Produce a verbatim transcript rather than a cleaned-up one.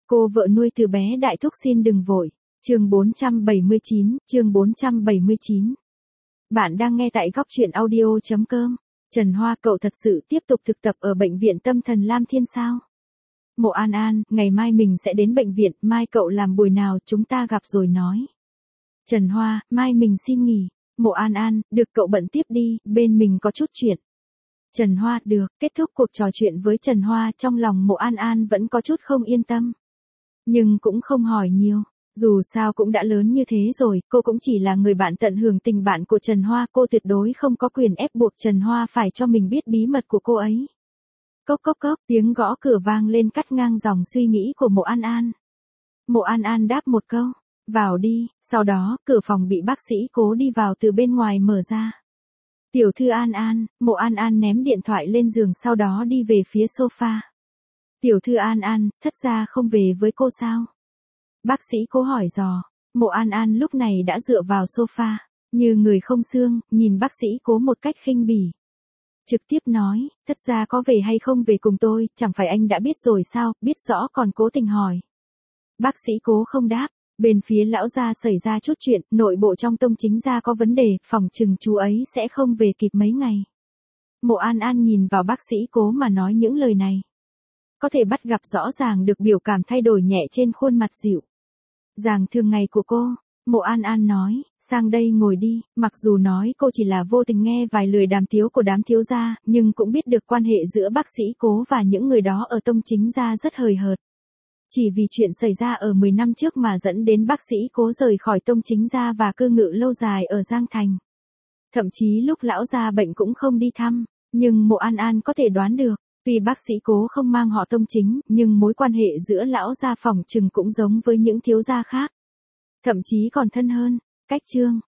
Cô vợ nuôi từ bé Đại Thúc xin đừng vội. Chương bốn trăm bảy mươi chín, chương bốn trăm bảy mươi chín. Bạn đang nghe tại góc truyện audio chấm com. Trần Hoa, cậu thật sự tiếp tục thực tập ở bệnh viện tâm thần Lam Thiên sao? Mộ An An, ngày mai mình sẽ đến bệnh viện, mai cậu làm buổi nào chúng ta gặp rồi nói. Trần Hoa, mai mình xin nghỉ. Mộ An An, được cậu bận tiếp đi, bên mình có chút chuyện. Trần Hoa, được. Kết thúc cuộc trò chuyện với Trần Hoa, trong lòng Mộ An An vẫn có chút không yên tâm. Nhưng cũng không hỏi nhiều. Dù sao cũng đã lớn như thế rồi, cô cũng chỉ là người bạn tận hưởng tình bạn của Trần Hoa, cô tuyệt đối không có quyền ép buộc Trần Hoa phải cho mình biết bí mật của cô ấy. Cốc cốc cốc, tiếng gõ cửa vang lên cắt ngang dòng suy nghĩ của Mộ An An. Mộ An An đáp một câu, vào đi, sau đó, cửa phòng bị bác sĩ Cố đi vào từ bên ngoài mở ra. Tiểu thư An An, Mộ An An ném điện thoại lên giường sau đó đi về phía sofa. Tiểu thư An An, thất gia không về với cô sao? Bác sĩ Cố hỏi dò. Mộ An An lúc này đã dựa vào sofa, như người không xương, nhìn bác sĩ Cố một cách khinh bỉ. Trực tiếp nói, thất gia có về hay không về cùng tôi, chẳng phải anh đã biết rồi sao, biết rõ còn cố tình hỏi. Bác sĩ Cố không đáp, bên phía lão gia xảy ra chút chuyện, nội bộ trong tông chính gia có vấn đề, phòng chừng chú ấy sẽ không về kịp mấy ngày. Mộ An An nhìn vào bác sĩ Cố mà nói những lời này. Có thể bắt gặp rõ ràng được biểu cảm thay đổi nhẹ trên khuôn mặt dịu dàng thường ngày của cô. Mộ An An nói, sang đây ngồi đi, mặc dù nói cô chỉ là vô tình nghe vài lời đàm tiếu của đám thiếu gia, nhưng cũng biết được quan hệ giữa bác sĩ Cố và những người đó ở tông chính gia rất hời hợt. Chỉ vì chuyện xảy ra ở mười năm trước mà dẫn đến bác sĩ Cố rời khỏi tông chính gia và cư ngụ lâu dài ở Giang Thành. Thậm chí lúc lão gia bệnh cũng không đi thăm, nhưng Mộ An An có thể đoán được. Tuy bác sĩ Cố không mang họ tông chính, nhưng mối quan hệ giữa lão gia phòng trừng cũng giống với những thiếu gia khác. Thậm chí còn thân hơn. Cách chương.